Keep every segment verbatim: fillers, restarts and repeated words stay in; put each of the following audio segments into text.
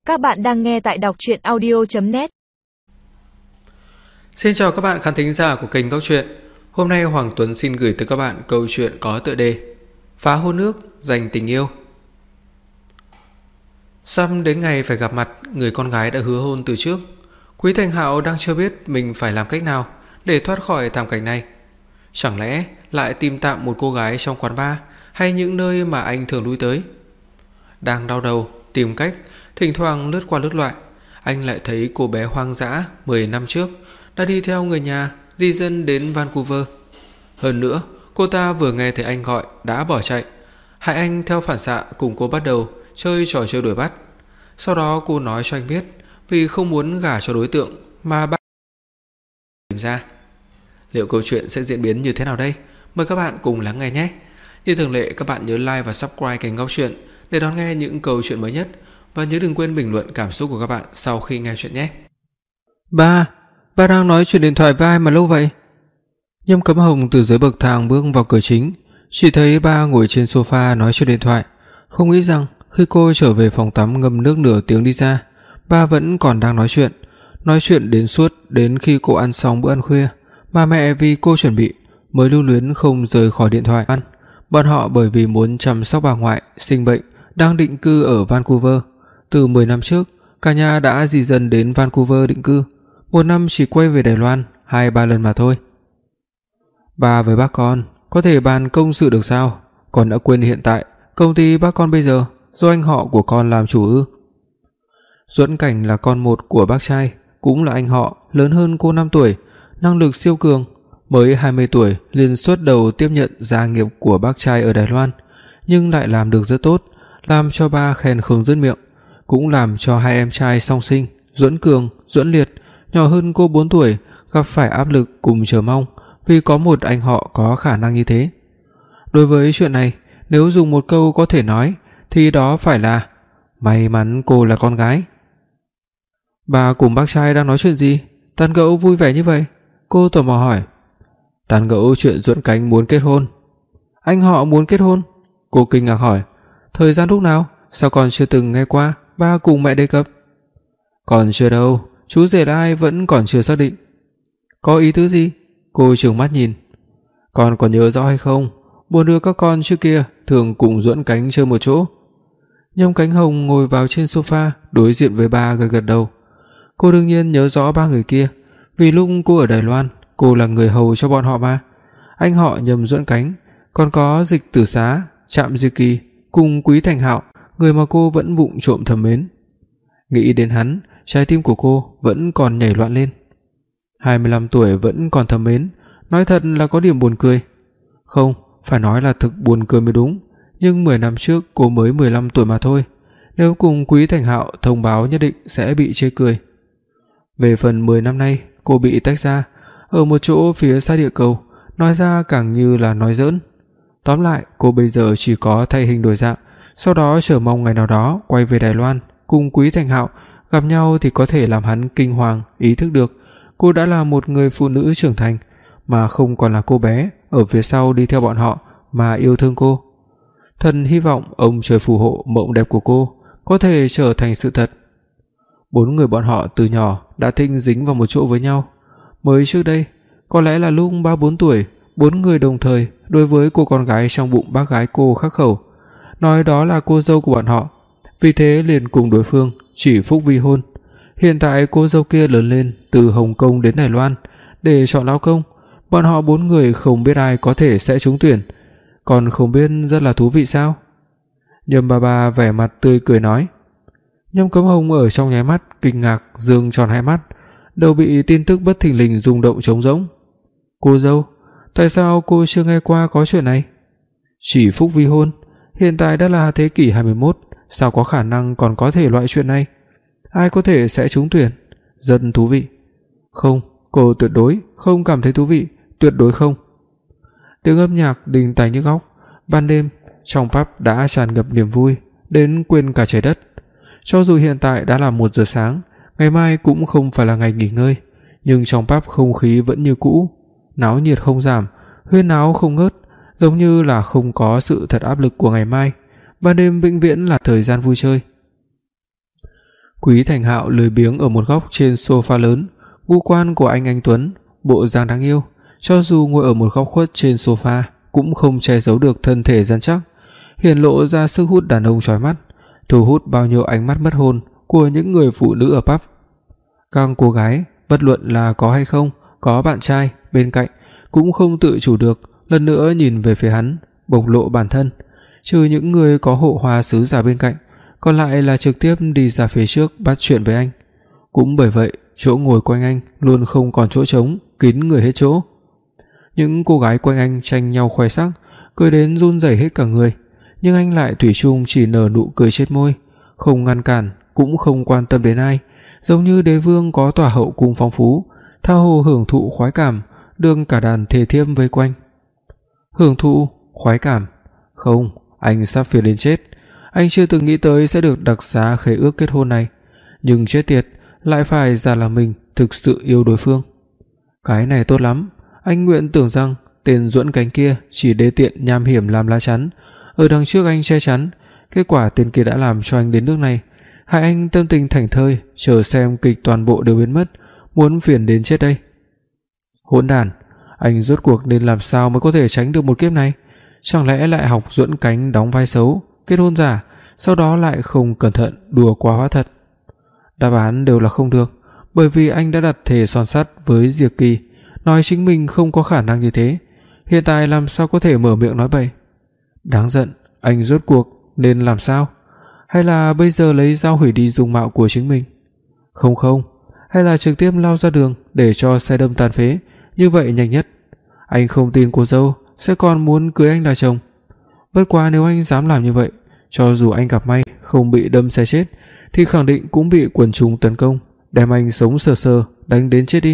Các bạn đang nghe tại đọc truyện audio chấm net. Xin chào các bạn khán thính giả của kênh Góc Truyện. Hôm nay Hoàng Tuấn xin gửi tới các bạn câu chuyện có tựa đề Phá hôn ước, giành tình yêu. Sắp đến ngày phải gặp mặt, người con gái đã hứa hôn từ trước. Quý Thành Hạo đang chưa biết mình phải làm cách nào để thoát khỏi thảm cảnh này. Chẳng lẽ lại tìm tạm một cô gái trong quán bar hay những nơi mà anh thường lui tới? Đang đau đầu tìm cách, thỉnh thoảng lướt qua lướt lại, anh lại thấy cô bé hoang dã mười năm trước đã đi theo người nhà di dân đến Vancouver. Hơn nữa, cô ta vừa nghe thấy anh gọi đã bỏ chạy, hại anh theo phản xạ cùng cô bắt đầu chơi trò chơi đuổi bắt. Sau đó cô nói cho anh biết vì không muốn gả cho đối tượng mà bạn tìm ra. Liệu câu chuyện sẽ diễn biến như thế nào đây? Mời các bạn cùng lắng nghe nhé. Như thường lệ, các bạn nhớ like và subscribe kênh Góc Truyện để đón nghe những câu chuyện mới nhất, và nhớ đừng quên bình luận cảm xúc của các bạn sau khi nghe chuyện nhé. Ba, ba đang nói chuyện điện thoại với ai mà lâu vậy? Nhâm Cấm Hồng từ dưới bậc thang bước vào cửa chính, chỉ thấy ba ngồi trên sofa nói chuyện điện thoại. Không nghĩ rằng khi cô trở về phòng tắm ngâm nước nửa tiếng đi ra, ba vẫn còn đang nói chuyện, nói chuyện đến suốt đến khi cô ăn xong bữa ăn khuya. Bà mẹ vì cô chuẩn bị mới lưu luyến không rời khỏi điện thoại ăn. Bọn họ bởi vì muốn chăm sóc bà ngoại sinh bệnh đang định cư ở Vancouver. Từ mười năm trước, cả nhà đã di dân đến Vancouver định cư, một năm chỉ quay về Đài Loan hai ba lần mà thôi. Bà với bác con có thể bàn công sự được sao? Con đã quên hiện tại công ty bác con bây giờ do anh họ của con làm chủ ư? Duẫn Cảnh là con một của bác trai, cũng là anh họ, lớn hơn cô năm tuổi, năng lực siêu cường, mới hai mươi tuổi liền xuất đầu tiếp nhận gia nghiệp của bác trai ở Đài Loan, nhưng lại làm được rất tốt, làm cho ba khen không dứt miệng, cũng làm cho hai em trai song sinh Duẫn Cường, Duẫn Liệt, nhỏ hơn cô bốn tuổi, gặp phải áp lực cùng chờ mong vì có một anh họ có khả năng như thế. Đối với chuyện này, nếu dùng một câu có thể nói thì đó phải là may mắn cô là con gái. Bà cùng bác trai đang nói chuyện gì? Tán gẫu vui vẻ như vậy? Cô tò mò hỏi. Tán gẫu chuyện Duẫn Cảnh muốn kết hôn. Anh họ muốn kết hôn? Cô kinh ngạc hỏi. Thời gian lúc nào? Sao còn chưa từng nghe qua ba cùng mẹ đề cập? Còn chưa đâu, chú rể là ai vẫn còn chưa xác định. Có ý tứ gì? Cô trừng mắt nhìn. Con còn nhớ rõ hay không? Buổi đưa các con trước kia thường cùng Duẫn Cảnh chơi một chỗ. Nhâm Cánh Hồng ngồi vào trên sofa đối diện với ba, gật gật đầu. Cô đương nhiên nhớ rõ ba người kia, vì lúc cô ở Đài Loan, cô là người hầu cho bọn họ mà. Anh họ Nhâm Duẫn Cảnh, còn có Dịch Tử Xá, Trạm Dư Kỳ cùng Quý Thành Hạo, người mà cô vẫn vụng trộm thầm mến. Nghĩ đến hắn, trái tim của cô vẫn còn nhảy loạn lên. hai mươi lăm tuổi vẫn còn thầm mến, nói thật là có điểm buồn cười. Không, phải nói là thực buồn cười mới đúng, nhưng mười năm trước cô mới mười lăm tuổi mà thôi. Nếu cùng Quý Thành Hạo thông báo nhất định sẽ bị chê cười. Về phần mười năm nay cô bị tách ra ở một chỗ phía xa địa cầu, nói ra càng như là nói giỡn. Tóm lại, cô bây giờ chỉ có thay hình đổi dạng, sau đó chờ mong ngày nào đó quay về Đài Loan cùng Quý Thành Hạo gặp nhau thì có thể làm hắn kinh hoàng ý thức được cô đã là một người phụ nữ trưởng thành, mà không còn là cô bé ở phía sau đi theo bọn họ mà yêu thương cô. Thần hy vọng ông trời phù hộ mộng đẹp của cô có thể trở thành sự thật. Bốn người bọn họ từ nhỏ đã thích dính vào một chỗ với nhau. Mới trước đây, có lẽ là lúc ba bốn tuổi, bốn người đồng thời đối với cô con gái trong bụng bác gái cô khắc khẩu, nói đó là cô dâu của bọn họ. Vì thế liền cùng đối phương chỉ phúc vi hôn. Hiện tại cô dâu kia lớn lên từ Hồng Kông đến Đài Loan để chọn lao công. Bọn họ bốn người không biết ai có thể sẽ trúng tuyển, còn không biết rất là thú vị sao? Nhâm bà bà vẻ mặt tươi cười nói. Nhâm Cấm Hồng ở trong nháy mắt kinh ngạc dương tròn hai mắt, đầu bị tin tức bất thình lình rung động trống rỗng. Cô dâu, tại sao cô chưa nghe qua có chuyện này? Chỉ phúc vi hôn, hiện tại đã là thế kỷ hai mươi mốt, sao có khả năng còn có thể loại chuyện này? Ai có thể sẽ trúng tuyển? Rất thú vị. Không, cô tuyệt đối không cảm thấy thú vị, tuyệt đối không. Tiếng âm nhạc đình tai nhức óc, ban đêm trong pub đã tràn ngập niềm vui đến quên cả trời đất. Cho dù hiện tại đã là một giờ sáng, ngày mai cũng không phải là ngày nghỉ ngơi, nhưng trong pub không khí vẫn như cũ, náo nhiệt không giảm, huyên náo không ngớt, giống như là không có sự thật áp lực của ngày mai. Ban đêm vĩnh viễn là thời gian vui chơi. Quý Thành Hạo lười biếng ở một góc trên sofa lớn, ngũ quan của anh anh tuấn, bộ dáng đáng yêu, cho dù ngồi ở một góc khuất trên sofa cũng không che giấu được thân thể rắn chắc, hiển lộ ra sức hút đàn ông chói mắt, thu hút bao nhiêu ánh mắt mất hồn của những người phụ nữ ở pub. Các cô gái, bất luận là có hay không có bạn trai bên cạnh, cũng không tự chủ được lần nữa nhìn về phía hắn, bộc lộ bản thân, trừ những người có hộ hoa sứ giả bên cạnh, còn lại là trực tiếp đi ra phía trước bắt chuyện với anh. Cũng bởi vậy, chỗ ngồi quanh anh luôn không còn chỗ trống, kín người hết chỗ. Những cô gái quanh anh tranh nhau khoe sắc, cười đến run rẩy hết cả người, nhưng anh lại thủy chung chỉ nở nụ cười chết môi, không ngăn cản, cũng không quan tâm đến ai, giống như đế vương có tòa hậu cung phong phú, tha hồ hưởng thụ khoái cảm, đương cả đàn thề thiếp vây quanh. Hưởng thụ khoái cảm? Không, anh sắp phiền đến chết. Anh chưa từng nghĩ tới sẽ được đặc xá khế ước kết hôn này, nhưng chết tiệt, lại phải giả là mình thực sự yêu đối phương. Cái này tốt lắm, anh nguyện tưởng rằng tên Duẫn Cánh kia chỉ đê tiện nham hiểm làm lá chắn, ở đằng trước anh che chắn, kết quả tên kia đã làm cho anh đến nước này, hại anh tâm tình thảnh thơi, chờ xem kịch toàn bộ đều biến mất, muốn phiền đến chết đây. Hỗn đản, anh rốt cuộc nên làm sao mới có thể tránh được một kiếp này? Chẳng lẽ lại học Duẫn Cánh đóng vai xấu, kết hôn giả, sau đó lại không cẩn thận đùa quá hóa thật? Đáp án đều là không được, bởi vì anh đã đặt thề son sắt với Diệp Kỳ, nói chính mình không có khả năng như thế, hiện tại làm sao có thể mở miệng nói bậy. Đáng giận, anh rốt cuộc nên làm sao? Hay là bây giờ lấy dao hủy đi dung mạo của chính mình? Không không, hay là trực tiếp lao ra đường để cho xe đâm tàn phế, như vậy nhanh nhất. Anh không tin cô dâu sẽ còn muốn cưới anh là chồng. Bất quá nếu anh dám làm như vậy, cho dù anh gặp may không bị đâm xe chết, thì khẳng định cũng bị quần chúng tấn công, đem anh sống sờ sờ đánh đến chết đi.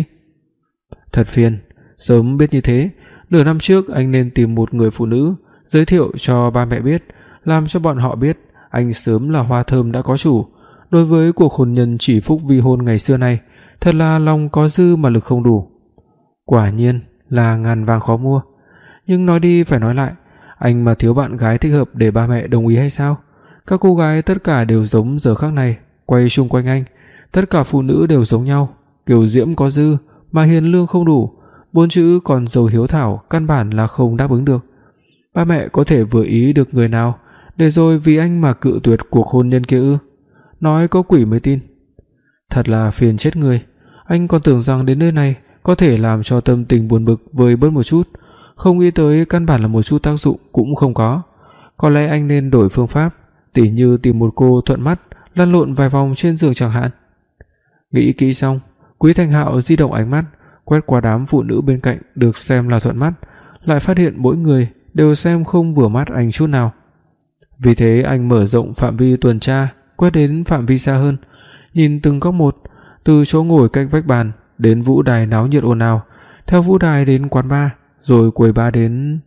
Thật phiền, sớm biết như thế, nửa năm trước anh nên tìm một người phụ nữ, giới thiệu cho ba mẹ biết, làm cho bọn họ biết anh sớm là hoa thơm đã có chủ. Đối với cuộc hôn nhân chỉ phúc vi hôn ngày xưa này, thật là lòng có dư mà lực không đủ. Quả nhiên là ngàn vàng khó mua. Nhưng nói đi phải nói lại, anh mà thiếu bạn gái thích hợp để ba mẹ đồng ý hay sao? Các cô gái tất cả đều giống giờ khắc này, quay xung quanh anh, tất cả phụ nữ đều giống nhau, kiều diễm có dư mà hiền lương không đủ, bốn chữ còn giàu hiếu thảo căn bản là không đáp ứng được. Ba mẹ có thể vừa ý được người nào, để rồi vì anh mà cự tuyệt cuộc hôn nhân kia ư? Nói có quỷ mới tin. Thật là phiền chết người. Anh còn tưởng rằng đến nơi này có thể làm cho tâm tình buồn bực vơi bớt một chút, không nghĩ tới căn bản là một chút tác dụng cũng không có. Có lẽ anh nên đổi phương pháp, tỉ như tìm một cô thuận mắt, lăn lộn vài vòng trên giường chẳng hạn. Nghĩ kỹ xong, Quý Thành Hạo di động ánh mắt quét qua đám phụ nữ bên cạnh được xem là thuận mắt, lại phát hiện mỗi người đều xem không vừa mắt anh chút nào. Vì thế anh mở rộng phạm vi tuần tra, quét đến phạm vi xa hơn, nhìn từng góc một, từ chỗ ngồi cách vách bàn đến vũ đài náo nhiệt ồn ào, theo vũ đài đến quán bar, rồi quầy bar đến...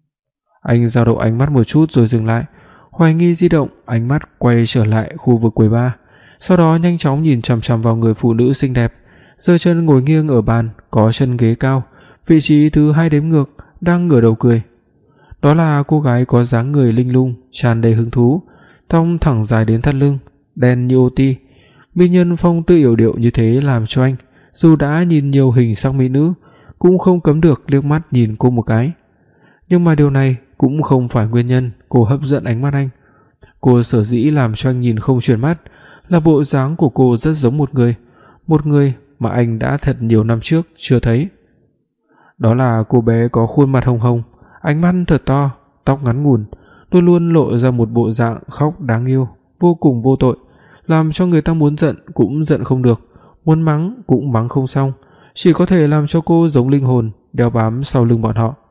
Anh dao động ánh mắt một chút rồi dừng lại, hoài nghi di động ánh mắt quay trở lại khu vực quầy bar, sau đó nhanh chóng nhìn chằm chằm vào người phụ nữ xinh đẹp, giơ chân ngồi nghiêng ở bàn có chân ghế cao, vị trí thứ hai đếm ngược, đang ngửa đầu cười. Đó là cô gái có dáng người linh lung, tràn đầy hứng thú, tóc thẳng dài đến thắt lưng, đen như ô ti. Mỹ nhân phong tư yểu điệu như thế làm cho anh, dù đã nhìn nhiều hình sắc mỹ nữ, cũng không cấm được liếc mắt nhìn cô một cái. Nhưng mà điều này cũng không phải nguyên nhân cô hấp dẫn ánh mắt anh. Cô sở dĩ làm cho anh nhìn không chuyển mắt là bộ dáng của cô rất giống một người, một người mà anh đã thật nhiều năm trước chưa thấy. Đó là cô bé có khuôn mặt hồng hồng, ánh mắt thật to, tóc ngắn ngủn, luôn luôn lộ ra một bộ dạng khóc đáng yêu, vô cùng vô tội, làm cho người ta muốn giận cũng giận không được, muốn mắng cũng mắng không xong, chỉ có thể làm cho cô giống linh hồn đeo bám sau lưng bọn họ.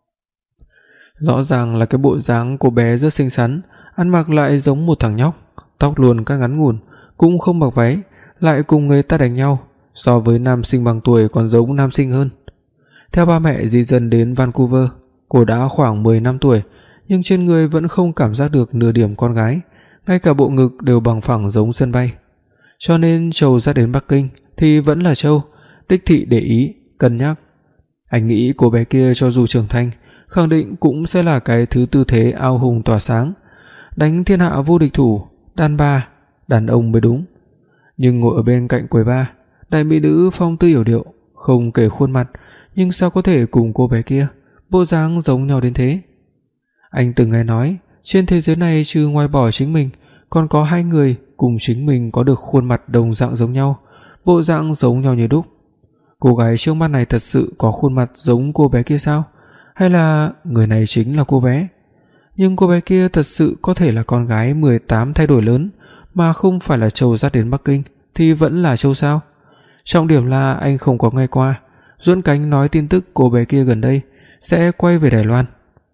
Rõ ràng là cái bộ dáng cô bé rất xinh xắn, ăn mặc lại giống một thằng nhóc, tóc luôn cắt ngắn ngủn, cũng không mặc váy, lại cùng người ta đánh nhau, so với nam sinh bằng tuổi còn giống nam sinh hơn. Theo ba mẹ di dân đến Vancouver, cô đã khoảng mười năm tuổi, nhưng trên người vẫn không cảm giác được nửa điểm con gái, ngay cả bộ ngực đều bằng phẳng giống sân bay. Cho nên Châu ra đến Bắc Kinh thì vẫn là Châu, đích thị để ý, cân nhắc. Anh nghĩ cô bé kia cho dù trưởng thành, khẳng định cũng sẽ là cái thứ tư thế ao hùng tỏa sáng, đánh thiên hạ vô địch thủ, đàn bà, đàn ông mới đúng. Nhưng ngồi ở bên cạnh quầy bar, đại mỹ nữ phong tư hiểu điệu, không kể khuôn mặt, nhưng sao có thể cùng cô bé kia bộ dáng giống nhau đến thế? Anh từng nghe nói, trên thế giới này trừ ngoài bỏ chính mình, còn có hai người cùng chính mình có được khuôn mặt đồng dạng giống nhau, bộ dạng giống nhau như đúc. Cô gái trước mắt này thật sự có khuôn mặt giống cô bé kia sao? Hay là người này chính là cô bé? Nhưng cô bé kia thật sự có thể là con gái mười tám thay đổi lớn, mà không phải là trâu dắt đến Bắc Kinh thì vẫn là trâu sao? Trọng điểm là anh không có nghe qua Duẫn Cánh nói tin tức cô bé kia gần đây sẽ quay về Đài Loan.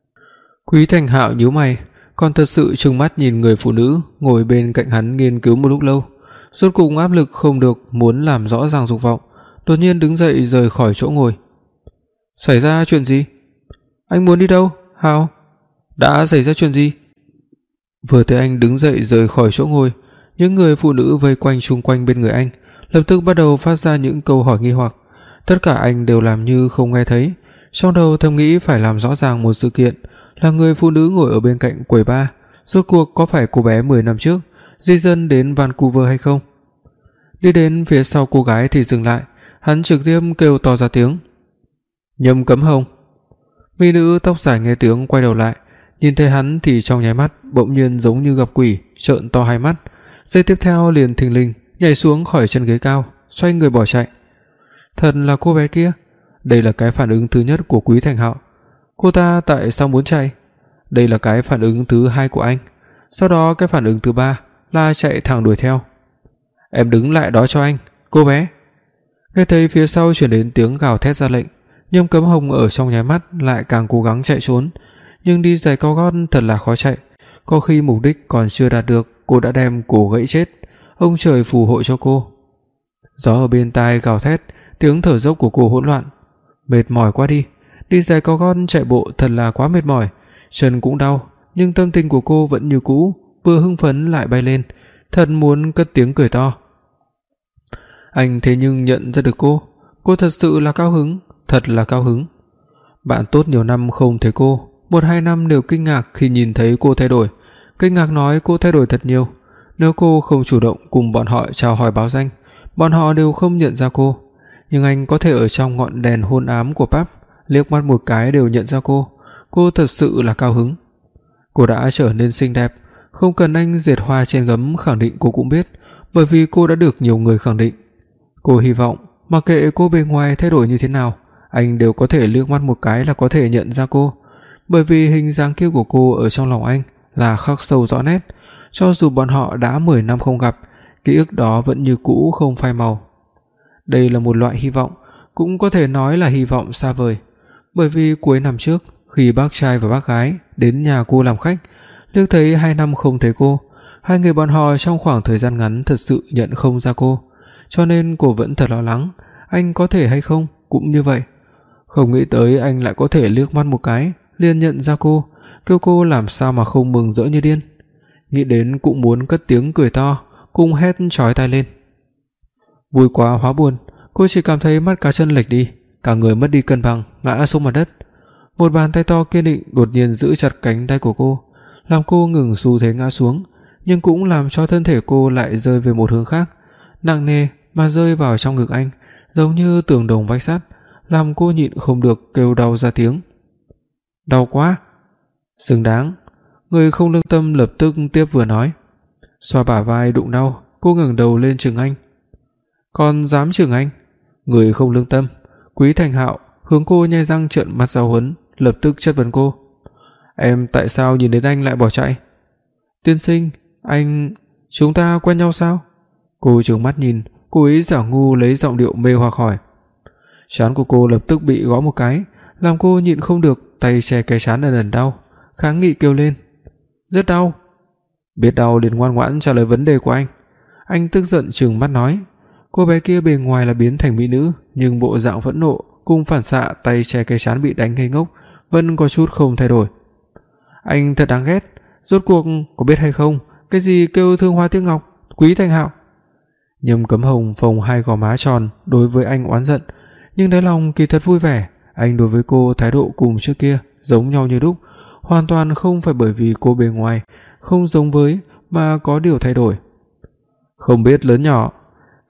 Quý Thành Hạo nhíu mày, còn thật sự trừng mắt nhìn người phụ nữ ngồi bên cạnh hắn nghiên cứu một lúc lâu, rốt cuộc áp lực không được, muốn làm rõ ràng dục vọng, đột nhiên đứng dậy rời khỏi chỗ ngồi. Xảy ra chuyện gì? Anh muốn đi đâu? Hạo, đã xảy ra chuyện gì? Vừa thấy anh đứng dậy rời khỏi chỗ ngồi, những người phụ nữ vây quanh xung quanh bên người anh lập tức bắt đầu phát ra những câu hỏi nghi hoặc. Tất cả anh đều làm như không nghe thấy, trong đầu thầm nghĩ phải làm rõ ràng một sự kiện, là người phụ nữ ngồi ở bên cạnh quầy bar rốt cuộc có phải cô bé mười năm trước di dân đến Vancouver hay không. Đi đến phía sau cô gái thì dừng lại, hắn trực tiếp kêu to ra tiếng: "Nhâm Cấm Hồng." Mỹ nữ tóc dài nghe tiếng quay đầu lại, nhìn thấy hắn thì trong nháy mắt bỗng nhiên giống như gặp quỷ, trợn to hai mắt, giây tiếp theo liền thình lình nhảy xuống khỏi chân ghế cao, xoay người bỏ chạy. Thật là cô bé kia. Đây là cái phản ứng thứ nhất của Quý Thành Hạo. Cô ta tại sao muốn chạy? Đây là cái phản ứng thứ hai của anh. Sau đó cái phản ứng thứ ba là chạy thẳng đuổi theo. "Em đứng lại đó cho anh, cô bé." Nghe thấy phía sau truyền đến tiếng gào thét ra lệnh, Nhâm Cấm Hồng ở trong nháy mắt lại càng cố gắng chạy trốn, nhưng đi giày cao gót thật là khó chạy, có khi mục đích còn chưa đạt được, cô đã đem cổ gãy chết. Ông trời phù hộ cho cô. Gió ở bên tai gào thét, tiếng thở dốc của cô hỗn loạn. Mệt mỏi quá đi, đi giày cao gót chạy bộ thật là quá mệt mỏi, chân cũng đau, nhưng tâm tình của cô vẫn như cũ, vừa hưng phấn lại bay lên, thật muốn cất tiếng cười to. Anh thế nhưng nhận ra được cô, cô thật sự là cao hứng, thật là cao hứng. Bạn tốt nhiều năm không thấy cô, một hai năm đều kinh ngạc khi nhìn thấy cô thay đổi, kinh ngạc nói cô thay đổi thật nhiều. Nếu cô không chủ động cùng bọn họ chào hỏi báo danh, bọn họ đều không nhận ra cô, nhưng anh có thể ở trong ngọn đèn hôn ám của pub liếc mắt một cái đều nhận ra cô, cô thật sự là cao hứng. Cô đã trở nên xinh đẹp, không cần anh dệt hoa trên gấm khẳng định cô cũng biết, bởi vì cô đã được nhiều người khẳng định. Cô hy vọng mặc kệ cô bề ngoài thay đổi như thế nào, anh đều có thể liếc mắt một cái là có thể nhận ra cô, bởi vì hình dáng kia của cô ở trong lòng anh là khắc sâu rõ nét, cho dù bọn họ đã mười năm không gặp, ký ức đó vẫn như cũ không phai màu. Đây là một loại hy vọng, cũng có thể nói là hy vọng xa vời, bởi vì cuối năm trước, khi bác trai và bác gái đến nhà cô làm khách, liếc thấy hai năm không thấy cô, hai người bọn họ trong khoảng thời gian ngắn thật sự nhận không ra cô, cho nên cô vẫn thật lo lắng, anh có thể hay không cũng như vậy. Không nghĩ tới anh lại có thể liếc mắt một cái liền nhận ra cô, kêu cô làm sao mà không mừng rỡ như điên. Nghĩ đến cũng muốn cất tiếng cười to, cùng hét chói tai lên. Vui quá hóa buồn, cô chỉ cảm thấy mắt cá chân lệch đi, cả người mất đi cân bằng, ngã xuống mặt đất. Một bàn tay to kiên định đột nhiên giữ chặt cánh tay của cô, làm cô ngừng xu thế ngã xuống, nhưng cũng làm cho thân thể cô lại rơi về một hướng khác, nặng nề mà rơi vào trong ngực anh, giống như tường đồng vách sắt, làm cô nhịn không được kêu đau ra tiếng. Đau quá. Xứng đáng. Người không lương tâm lập tức tiếp vừa nói. Xoa bả vai đụng đau, cô ngẩng đầu lên chừng anh. Còn dám chừng anh? Người không lương tâm. Quý Thành Hạo hướng cô nhe răng trợn mắt giáo huấn, lập tức chất vấn cô. Em tại sao nhìn đến anh lại bỏ chạy? Tiên sinh, anh... chúng ta quen nhau sao? Cô trừng mắt nhìn, cố ý giả ngu lấy giọng điệu mê hoặc hỏi. Trán của cô lập tức bị gõ một cái, làm cô nhịn không được, tay che cái trán ẩn ẩn đau, kháng nghị kêu lên. Rất đau. Biết đau liền ngoan ngoãn trả lời vấn đề của anh. Anh tức giận trừng mắt nói. Cô bé kia bề ngoài là biến thành mỹ nữ, nhưng bộ dạng phẫn nộ cùng phản xạ tay che cái trán bị đánh ngây ngốc vẫn có chút không thay đổi. Anh thật đáng ghét, rốt cuộc có biết hay không, cái gì kêu thương hoa tiếc ngọc, Quý Thành Hạo. Nhâm Cấm Hồng phồng hai gò má tròn đối với anh oán giận, nhưng đáy lòng kỳ thật vui vẻ. Anh đối với cô thái độ cùng trước kia giống nhau như đúc, hoàn toàn không phải bởi vì cô bề ngoài không giống với mà có điều thay đổi. Không biết lớn nhỏ,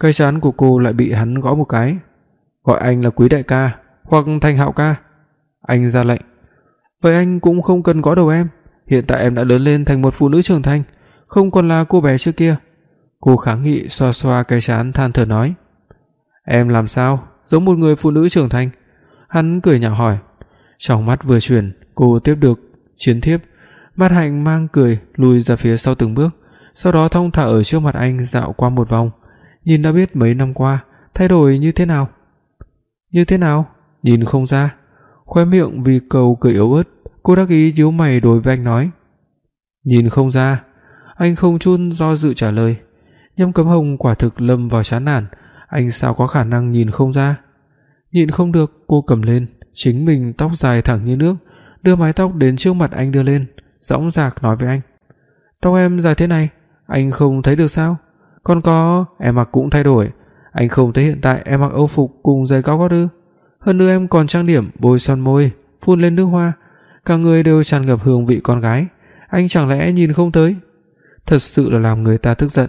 Cái trán của cô lại bị hắn gõ một cái. Gọi anh là Quý đại ca hoặc Thành Hạo ca. Anh ra lệnh. Vậy anh cũng không cần gõ đầu em, hiện tại em đã lớn lên thành một phụ nữ trưởng thành, không còn là cô bé trước kia. Cô kháng nghị xoa xoa cái trán than thở nói. Em làm sao giống một người phụ nữ trưởng thành? Hắn cười nhạo hỏi. Trong mắt vừa chuyển, cô tiếp được chiến thiếp. Mắt Hạnh mang cười lùi ra phía sau từng bước, sau đó thong thả ở trước mặt anh dạo qua một vòng, nhìn đã biết mấy năm qua thay đổi như thế nào. Như thế nào? Nhìn không ra. Khóe miệng vì câu cười yếu ớt, cô đắc ý nhíu mày đối với anh nói. Nhìn không ra. Anh không chút do dự trả lời. Nhâm Cấm Hồng quả thực lâm vào chán nản, anh sao có khả năng nhìn không ra? Nhịn không được, cô cầm lên chính mình tóc dài thẳng như nước, đưa mái tóc đến trước mặt anh đưa lên, dõng dạc nói với anh. Tóc em dài thế này, anh không thấy được sao? Còn có, em mặc cũng thay đổi, anh không thấy hiện tại em mặc âu phục cùng giày cao gót ư? Hơn nữa em còn trang điểm, bôi son môi, phun lên nước hoa, cả người đều tràn ngập hương vị con gái, anh chẳng lẽ nhìn không tới? Thật sự là làm người ta tức giận.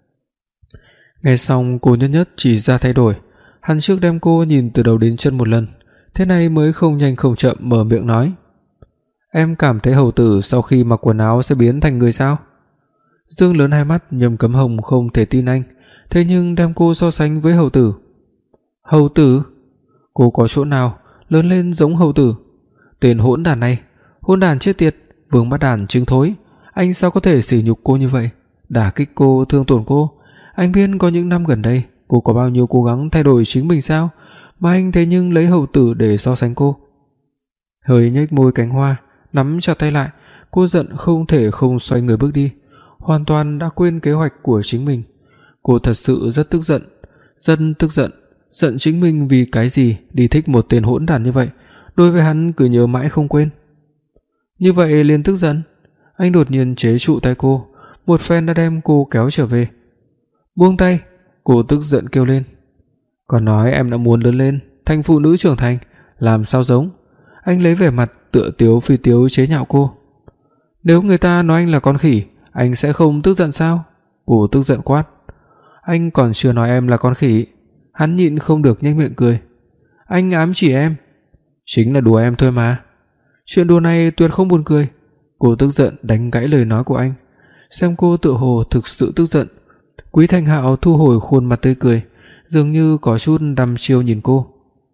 Nghe xong cô nhất nhất chỉ ra thay đổi. Hắn trước đem cô nhìn từ đầu đến chân một lần, thế này mới không nhanh không chậm mở miệng nói. Em cảm thấy hầu tử sau khi mặc quần áo sẽ biến thành người sao? Dương lớn hai mắt, Nhâm Cấm Hồng không thể tin anh, thế nhưng đem cô so sánh với hầu tử. Hầu tử? Cô có chỗ nào lớn lên giống hầu tử? Tên hỗn đản này, hỗn đản chết tiệt, vương bắt đản trứng thối, anh sao có thể sỉ nhục cô như vậy, đả kích cô, thương tổn cô? Anh biết có những năm gần đây cô có bao nhiêu cố gắng thay đổi chính mình sao, mà anh thế nhưng lấy hầu tử để so sánh cô. Hơi nhếch môi cánh hoa, nắm chặt tay lại, cô giận không thể không xoay người bước đi, hoàn toàn đã quên kế hoạch của chính mình. Cô thật sự rất tức giận, rất tức giận, giận chính mình vì cái gì đi thích một tên hỗn đản như vậy, đối với hắn cứ nhớ mãi không quên. Như vậy liền tức giận, anh đột nhiên chế trụ tay cô, một phen đã đem cô kéo trở về. Buông tay, cô tức giận kêu lên. Còn nói em đã muốn lớn lên thành phụ nữ trưởng thành, làm sao giống? Anh lấy vẻ mặt tựa tiếu phi tiếu chế nhạo cô. Nếu người ta nói anh là con khỉ, anh sẽ không tức giận sao? Cô tức giận quát. Anh còn chưa nói em là con khỉ. Hắn nhịn không được nhếch miệng cười. Anh ám chỉ em. Chính là đùa em thôi mà. Chuyện đùa này tuyệt không buồn cười. Cô tức giận đánh gãy lời nói của anh. Xem cô tựa hồ thực sự tức giận, Quý Thành Hạo thu hồi khuôn mặt tươi cười, dường như có chút đăm chiêu nhìn cô.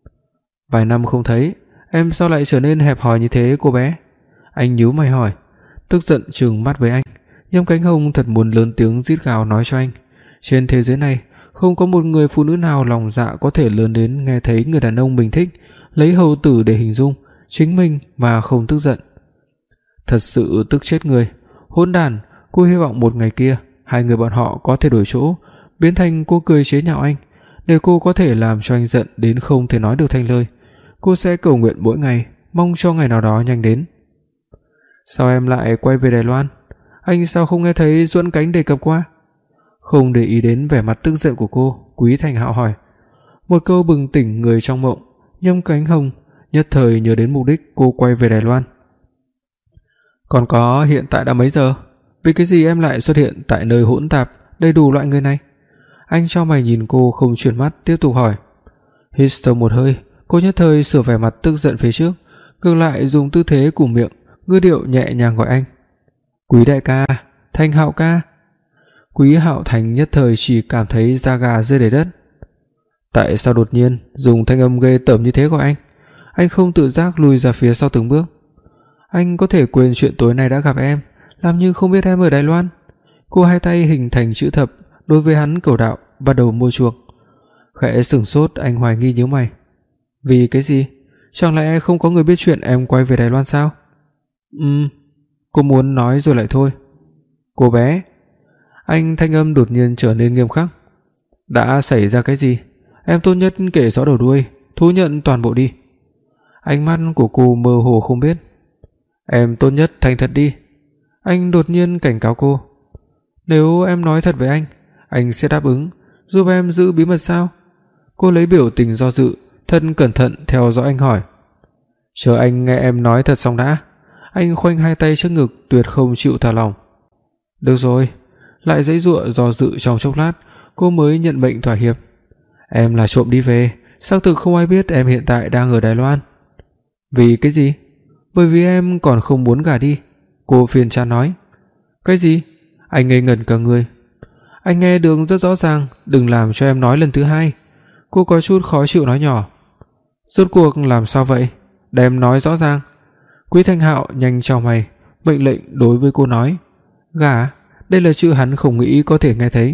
Vài năm không thấy, em sao lại trở nên hẹp hòi như thế cô bé? Anh nhíu mày hỏi, tức giận trừng mắt với anh. Nhâm Cánh Hồng thật muốn lớn tiếng rít gào nói cho anh, trên thế giới này không có một người phụ nữ nào lòng dạ có thể lớn đến nghe thấy người đàn ông mình thích lấy hầu tử để hình dung chính mình mà không tức giận. Thật sự tức chết người. Hỗn đản, cô hy vọng một ngày kia hai người bọn họ có thể đổi chỗ, biến thành cô cười chế nhạo anh, để cô có thể làm cho anh giận đến không thể nói được thành lời. Cô sẽ cầu nguyện mỗi ngày, mong cho ngày nào đó nhanh đến. Sao em lại quay về Đài Loan? Anh sao không nghe thấy Duẫn Cánh đề cập qua? Không để ý đến vẻ mặt tức giận của cô, Quý Thành Hạo hỏi. Một câu bừng tỉnh người trong mộng, Nhâm Cánh Hồng nhất thời nhớ đến mục đích cô quay về Đài Loan. Còn có hiện tại đã mấy giờ? Vì cái gì em lại xuất hiện tại nơi hỗn tạp đầy đủ loại người này? Anh cho mày nhìn cô không chuyển mắt, tiếp tục hỏi. Hít sâu một hơi, cô nhất thời sửa vẻ mặt tức giận phía trước, ngược lại dùng tư thế của miệng, ngữ điệu nhẹ nhàng gọi anh. Quý đại ca, Thành Hạo ca. Quý Hạo Thành nhất thời chỉ cảm thấy da gà rơi đầy đất. Tại sao đột nhiên dùng thanh âm ghê tởm như thế gọi anh? Anh không tự giác lùi ra phía sau từng bước. Anh có thể quên chuyện tối nay đã gặp em, làm như không biết em ở Đài Loan. Cô hai tay hình thành chữ thập đối với hắn cầu đạo, bắt đầu mua chuộc. Khẽ sửng sốt, anh hoài nghi nhíu mày. Vì cái gì? Chẳng lẽ không có người biết chuyện em quay về Đài Loan sao? Ừm, cô muốn nói rồi lại thôi. Cô bé. Anh thanh âm đột nhiên trở nên nghiêm khắc. Đã xảy ra cái gì? Em tốt nhất kể rõ đầu đuôi, thú nhận toàn bộ đi. Ánh mắt của cô mơ hồ không biết. Em tốt nhất thành thật đi. Anh đột nhiên cảnh cáo cô. Nếu em nói thật với anh, anh sẽ đáp ứng giúp em giữ bí mật sao? Cô lấy biểu tình do dự, thân cẩn thận theo dõi anh hỏi. Chờ anh nghe em nói thật xong đã. Anh khoanh hai tay trước ngực, tuyệt không chịu thả lỏng. Được rồi. Lại giãy giụa do dự trong chốc lát, cô mới nhận mệnh thỏa hiệp. Em là trộm đi về, xác thực không ai biết em hiện tại đang ở Đài Loan. Vì cái gì? Bởi vì em còn không muốn gả đi, cô phiền chán nói. Cái gì? Anh ngây ngẩn cả người. Anh nghe được rất rõ ràng, đừng làm cho em nói lần thứ hai. Cô có chút khó chịu nói nhỏ. Rốt cuộc làm sao vậy? Để em nói rõ ràng. Quý Thanh Hạo nhanh chau mày, mệnh lệnh đối với cô nói. Gả? Đây là chữ hắn không nghĩ có thể nghe thấy.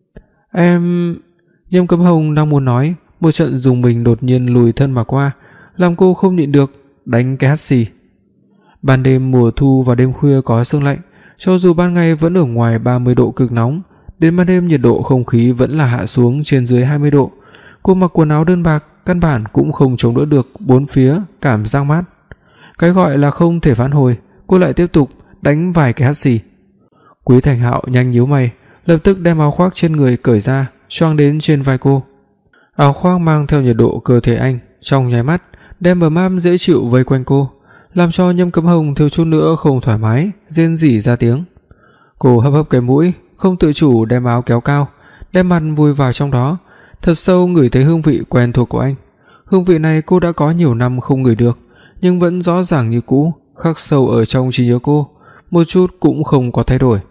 Em... Nhâm Cấm Hồng đang muốn nói, một trận dùng mình đột nhiên lùi thân mà qua, làm cô không nhịn được đánh cái hắt xì. Ban đêm mùa thu và đêm khuya có sương lạnh, cho dù ban ngày vẫn ở ngoài ba mươi độ cực nóng, đến ban đêm nhiệt độ không khí vẫn là hạ xuống trên dưới hai mươi độ. Cô mặc quần áo đơn bạc, căn bản cũng không chống đỡ được bốn phía cảm giác mát. Cái gọi là không thể vãn hồi, cô lại tiếp tục đánh vài cái hắt xì. Quý Thành Hạo nhanh nhíu mày, lập tức đem áo khoác trên người cởi ra, choàng đến trên vai cô. Áo khoác mang theo nhiệt độ cơ thể anh, trong nháy mắt đem ấm áp dễ chịu vây quanh cô, làm cho Nhâm Cấm Hồng thiếu chút nữa không thoải mái, rên rỉ ra tiếng. Cô hấp hấp cái mũi, không tự chủ đem áo kéo cao, đem mặt vùi vào trong đó, thật sâu ngửi thấy hương vị quen thuộc của anh. Hương vị này cô đã có nhiều năm không ngửi được, nhưng vẫn rõ ràng như cũ, khắc sâu ở trong trí nhớ cô, một chút cũng không có thay đổi.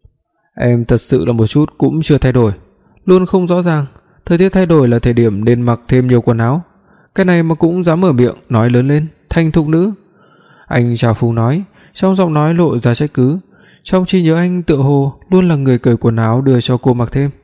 Em thật sự là một chút cũng chưa thay đổi, luôn không rõ ràng, thời tiết thay đổi là thời điểm nên mặc thêm nhiều quần áo. Cái này mà cũng dám mở miệng nói lớn lên, thanh thục nữ. Anh chào phúng nói, trong giọng nói lộ ra trách cứ. Trong trí nhớ anh tựa hồ luôn là người cởi quần áo đưa cho cô mặc thêm.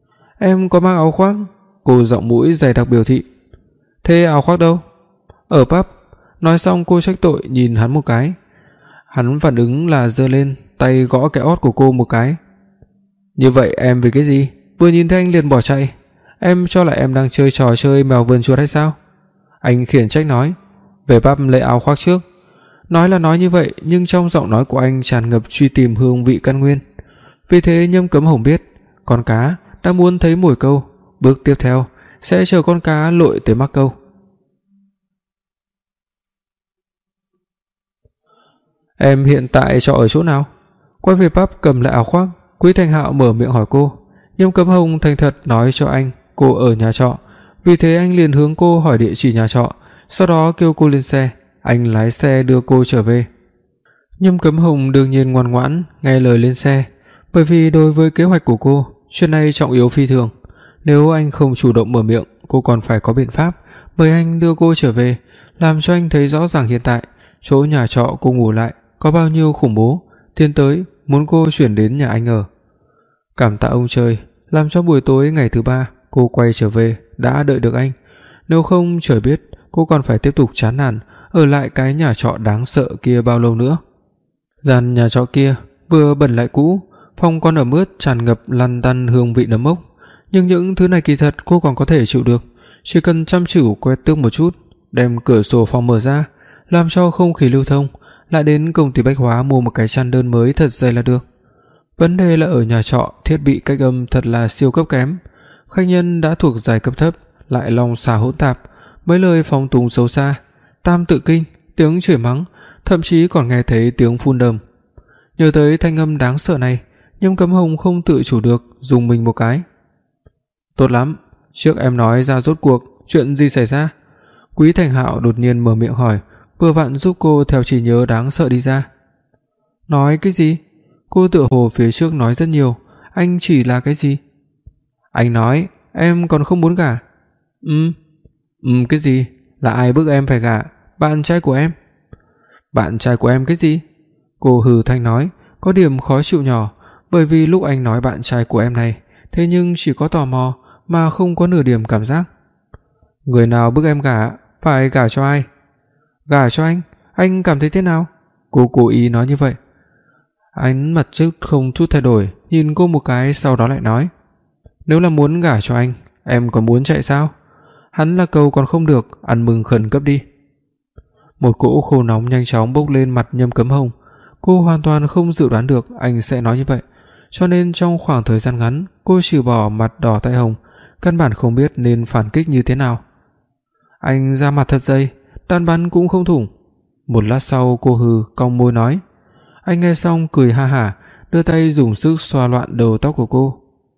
Em có mang áo khoác? Cô giọng mũi dày đặc biểu thị. Thế áo khoác đâu? Ở pub. Nói xong cô trách tội nhìn hắn một cái. Hắn phản ứng là giơ lên tay gõ cái ót của cô một cái. Như vậy em vì cái gì? Vừa nhìn thấy anh liền bỏ chạy. Em cho là em đang chơi trò chơi mèo vườn chuột hay sao? Anh khiển trách nói. Về pub lấy áo khoác trước. Nói là nói như vậy, nhưng trong giọng nói của anh tràn ngập truy tìm hương vị căn nguyên. Vì thế Nhâm Cấm Hồng biết, con cá đã muốn thấy mồi câu, bước tiếp theo sẽ chờ con cá lội tới mắc câu. Em hiện tại trọ ở chỗ nào? Quay về pub cầm lại áo khoác, Quý Thành Hạo mở miệng hỏi cô. Nhâm Cấm Hồng thành thật nói cho anh cô ở nhà trọ, vì thế anh liền hướng cô hỏi địa chỉ nhà trọ, sau đó kêu cô lên xe, anh lái xe đưa cô trở về. Nhâm Cấm Hồng đương nhiên ngoan ngoãn nghe lời lên xe, bởi vì đối với kế hoạch của cô, chuyện này trọng yếu phi thường. Nếu anh không chủ động mở miệng, cô còn phải có biện pháp mời anh đưa cô trở về, làm cho anh thấy rõ ràng hiện tại chỗ nhà trọ cô ngủ lại có bao nhiêu khủng bố, tiến tới muốn cô chuyển đến nhà anh ở. Cảm tạ ông trời, làm cho buổi tối ngày thứ ba cô quay trở về đã đợi được anh. Nếu không trời biết cô còn phải tiếp tục chán nản ở lại cái nhà trọ đáng sợ kia bao lâu nữa. Gian nhà trọ kia vừa bẩn lại cũ, phòng còn ẩm ướt tràn ngập lăn tăn hương vị nấm mốc, nhưng những thứ này kỳ thật cô còn có thể chịu được, chỉ cần chăm chỉ quét tước một chút, đem cửa sổ phòng mở ra, làm cho không khí lưu thông, lại đến công ty bách hóa mua một cái chăn đơn mới thật dày là được. Vấn đề là ở nhà trọ thiết bị cách âm thật là siêu cấp kém, khách nhân đã thuộc giai cấp thấp, lại long xà hỗn tạp, mấy lời phóng túng xấu xa, tam tự kinh, tiếng chửi mắng, thậm chí còn nghe thấy tiếng phun đờm. Nhớ tới thanh âm đáng sợ này, Nhâm Cấm Hồng không tự chủ được dùng mình một cái. Tốt lắm, trước em nói ra rốt cuộc chuyện gì xảy ra? Quý Thành Hạo đột nhiên mở miệng hỏi, vừa vặn giúp cô theo trí nhớ đáng sợ đi ra. Nói cái gì? Cô tựa hồ phía trước nói rất nhiều, anh chỉ là cái gì? Anh nói em còn không muốn gả. Ừm. Ừm cái gì? Là ai bức em phải gả? Bạn trai của em. Bạn trai của em cái gì? Cô hừ thanh nói, có điểm khó chịu nhỏ, bởi vì lúc anh nói bạn trai của em này, thế nhưng chỉ có tò mò mà không có nửa điểm cảm giác. Người nào bức em gả? Phải gả cho ai? Gả cho anh? Anh cảm thấy thế nào? Cô cố ý nói như vậy. Ánh mặt trước không chút thay đổi, nhìn cô một cái sau đó lại nói, nếu là muốn gả cho anh, em còn muốn chạy sao? Hắn là cầu còn không được, ăn mừng khẩn cấp đi. Một cỗ khô nóng nhanh chóng bốc lên mặt Nhâm Cấm Hồng. Cô hoàn toàn không dự đoán được anh sẽ nói như vậy, cho nên trong khoảng thời gian ngắn, cô trừ bỏ mặt đỏ tai hồng, căn bản không biết nên phản kích như thế nào. Anh ra mặt thật dày, đạn bắn cũng không thủng. Một lát sau cô hừ cong môi nói. Anh nghe xong cười ha hả, đưa tay dùng sức xoa loạn đầu tóc của cô.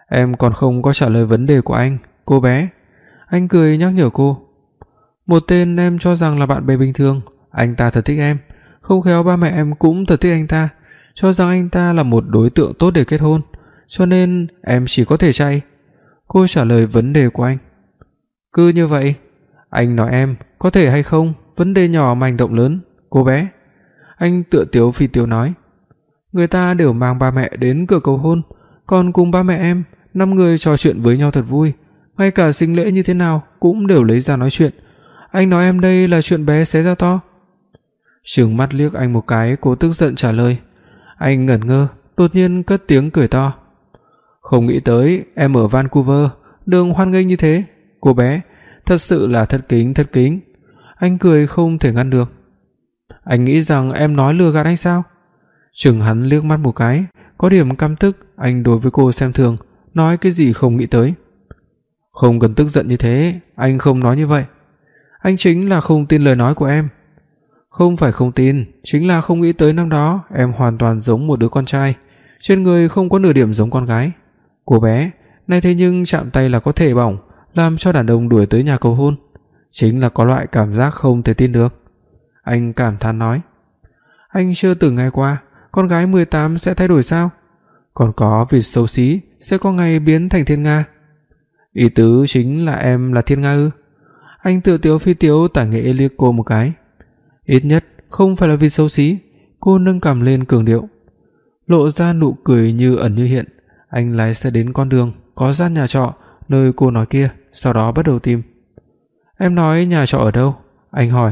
Em còn không có trả lời vấn đề của anh, cô bé." Anh cười nhắc nhở cô. "Một tên em cho rằng là bạn bè bình thường, anh ta thật thích em, không khéo ba mẹ em cũng thật thích anh ta, cho rằng anh ta là một đối tượng tốt để kết hôn, cho nên em chỉ có thể chạy." Cô trả lời vấn đề của anh. "Cứ như vậy, anh nói em có thể hay không, vấn đề nhỏ mà hành động lớn, cô bé." Anh tựa tiếu phi tiếu nói. "Người ta đều mang ba mẹ đến cửa cầu hôn, còn cùng ba mẹ em, năm người trò chuyện với nhau thật vui, ngay cả sinh lễ như thế nào cũng đều lấy ra nói chuyện. Anh nói em đây là chuyện bé xé ra to." Trừng mắt liếc anh một cái, cô tức giận trả lời. Anh ngẩn ngơ, đột nhiên cất tiếng cười to. "Không nghĩ tới em ở Vancouver được hoan nghênh như thế, cô bé, thật sự là thất kính thất kính." Anh cười không thể ngăn được. "Anh nghĩ rằng em nói lừa gạt anh sao?" Trừng hắn liếc mắt một cái, có điểm căm tức, anh đối với cô xem thường, nói cái gì không nghĩ tới. "Không cần tức giận như thế, anh không nói như vậy. Anh chính là không tin lời nói của em." "Không phải không tin, chính là không nghĩ tới năm đó em hoàn toàn giống một đứa con trai, trên người không có nửa điểm giống con gái. Cô bé, này thế nhưng chạm tay là có thể bỏng, làm cho đàn ông đuổi tới nhà cầu hôn, chính là có loại cảm giác không thể tin được." Anh cảm thán nói. Anh chưa từng nghe qua con gái mười tám sẽ thay đổi sao? Còn có vịt xấu xí sẽ có ngày biến thành thiên nga. Ý tứ chính là em là thiên nga ư? Anh tự tiếu phi tiếu tả nghệ liếc cô một cái. Ít nhất không phải là vịt xấu xí. Cô nâng cằm lên cường điệu, lộ ra nụ cười như ẩn như hiện. Anh lái xe đến con đường có gian nhà trọ nơi cô nói kia, sau đó bắt đầu tìm. Em nói nhà trọ ở đâu? Anh hỏi.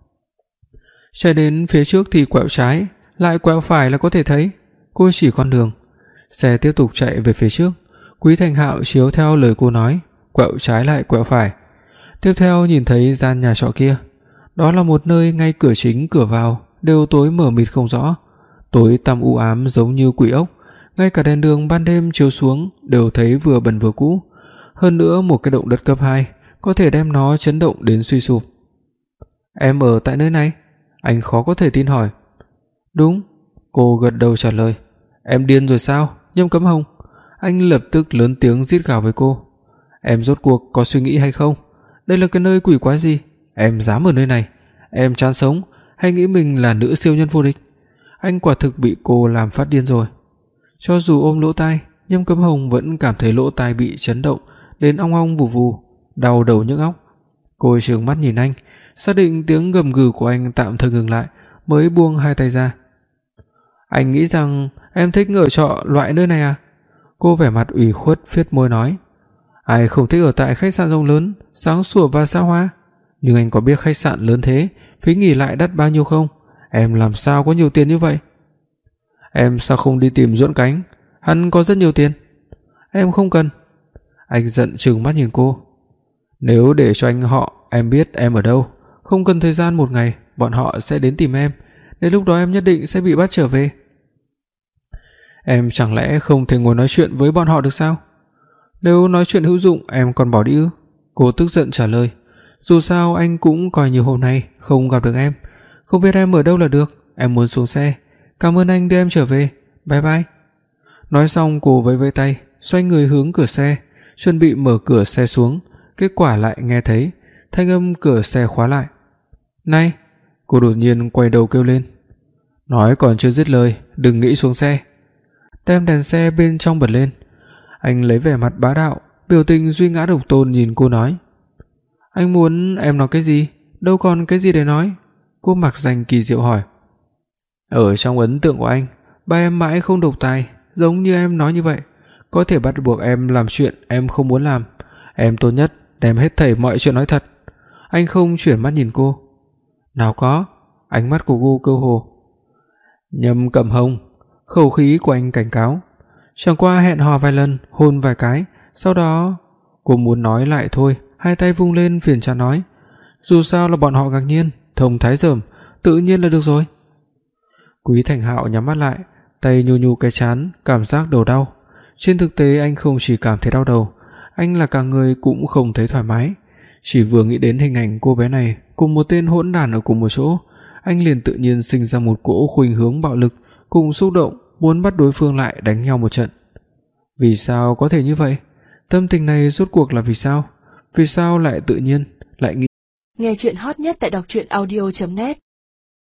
Chạy đến phía trước thì quẹo trái, lại quẹo phải là có thể thấy. Cô chỉ con đường. Xe tiếp tục chạy về phía trước. Quý Thành Hạo chiếu theo lời cô nói, quẹo trái lại quẹo phải. Tiếp theo nhìn thấy gian nhà trọ kia. Đó là một nơi ngay cửa chính cửa vào đều tối mờ mịt không rõ, tối tăm u ám giống như quỷ ốc, ngay cả đèn đường ban đêm chiếu xuống đều thấy vừa bẩn vừa cũ. Hơn nữa một cái động đất cấp hai có thể đem nó chấn động đến suy sụp. Em ở tại nơi này? Anh khó có thể tin hỏi. Đúng, cô gật đầu trả lời. Em điên rồi sao, Nhâm Cấm Hồng? Anh lập tức lớn tiếng rít gào với cô. Em rốt cuộc có suy nghĩ hay không? Đây là cái nơi quỷ quái gì? Em dám ở nơi này? Em chán sống hay nghĩ mình là nữ siêu nhân vô địch? Anh quả thực bị cô làm phát điên rồi. Cho dù ôm lỗ tai, Nhâm Cấm Hồng vẫn cảm thấy lỗ tai bị chấn động đến ong ong vù vù, đau đầu nhức óc. Cô trừng mắt nhìn anh, xác định tiếng gầm gừ của anh tạm thời ngừng lại, mới buông hai tay ra. Anh nghĩ rằng em thích ở trọ loại nơi này à? Cô vẻ mặt ủy khuất phết môi nói. Ai không thích ở tại khách sạn rộng lớn, sáng sủa và xa hoa? Nhưng anh có biết khách sạn lớn thế, phí nghỉ lại đắt bao nhiêu không? Em làm sao có nhiều tiền như vậy? Em sao không đi tìm Duẫn Cánh, hắn có rất nhiều tiền. Em không cần. Anh giận trừng mắt nhìn cô. Nếu để cho anh họ em biết em ở đâu, không cần thời gian một ngày, bọn họ sẽ đến tìm em, đến lúc đó em nhất định sẽ bị bắt trở về. Em chẳng lẽ không thể ngồi nói chuyện với bọn họ được sao? Nếu nói chuyện hữu dụng em còn bỏ đi ư? Cô tức giận trả lời. Dù sao anh cũng coi như hôm nay không gặp được em, không biết em ở đâu là được. Em muốn xuống xe. Cảm ơn anh đưa em trở về. Bye bye. Nói xong cô vẫy vẫy tay, xoay người hướng cửa xe, chuẩn bị mở cửa xe xuống. Kết quả lại nghe thấy thanh âm cửa xe khóa lại. Này! Cô đột nhiên quay đầu kêu lên. Nói còn chưa dứt lời, đừng nghĩ xuống xe. Đem đèn xe bên trong bật lên. Anh lấy vẻ mặt bá đạo, biểu tình duy ngã độc tôn nhìn cô nói. Anh muốn em nói cái gì? Đâu còn cái gì để nói? Cô mặc danh kỳ diệu hỏi. Ở trong ấn tượng của anh, ba em mãi không độc tài, giống như em nói như vậy, có thể bắt buộc em làm chuyện em không muốn làm. Em tốt nhất đem hết thảy mọi chuyện nói thật. Anh không chuyển mắt nhìn cô. Nào có. Ánh mắt của cô cơ hồ. Nhâm Cẩm Hồng. Khẩu khí của anh cảnh cáo. Chẳng qua hẹn hò vài lần, hôn vài cái, sau đó cô muốn nói lại thôi, hai tay vung lên phiền chán nói. Dù sao là bọn họ ngạc nhiên, thông thái dởm, tự nhiên là được rồi. Quý Thành Hạo nhắm mắt lại, tay nhu nhu cái trán, cảm giác đầu đau. Trên thực tế anh không chỉ cảm thấy đau đầu, anh là cả người cũng không thấy thoải mái. Chỉ vừa nghĩ đến hình ảnh cô bé này cùng một tên hỗn đản ở cùng một chỗ, anh liền tự nhiên sinh ra một cỗ khuynh hướng bạo lực cùng xúc động muốn bắt đối phương lại đánh nhau một trận. Vì sao có thể như vậy? Tâm tình này rốt cuộc là vì sao? Vì sao lại tự nhiên lại nghĩ? Nghe truyện hot nhất tại đọc truyện audio chấm net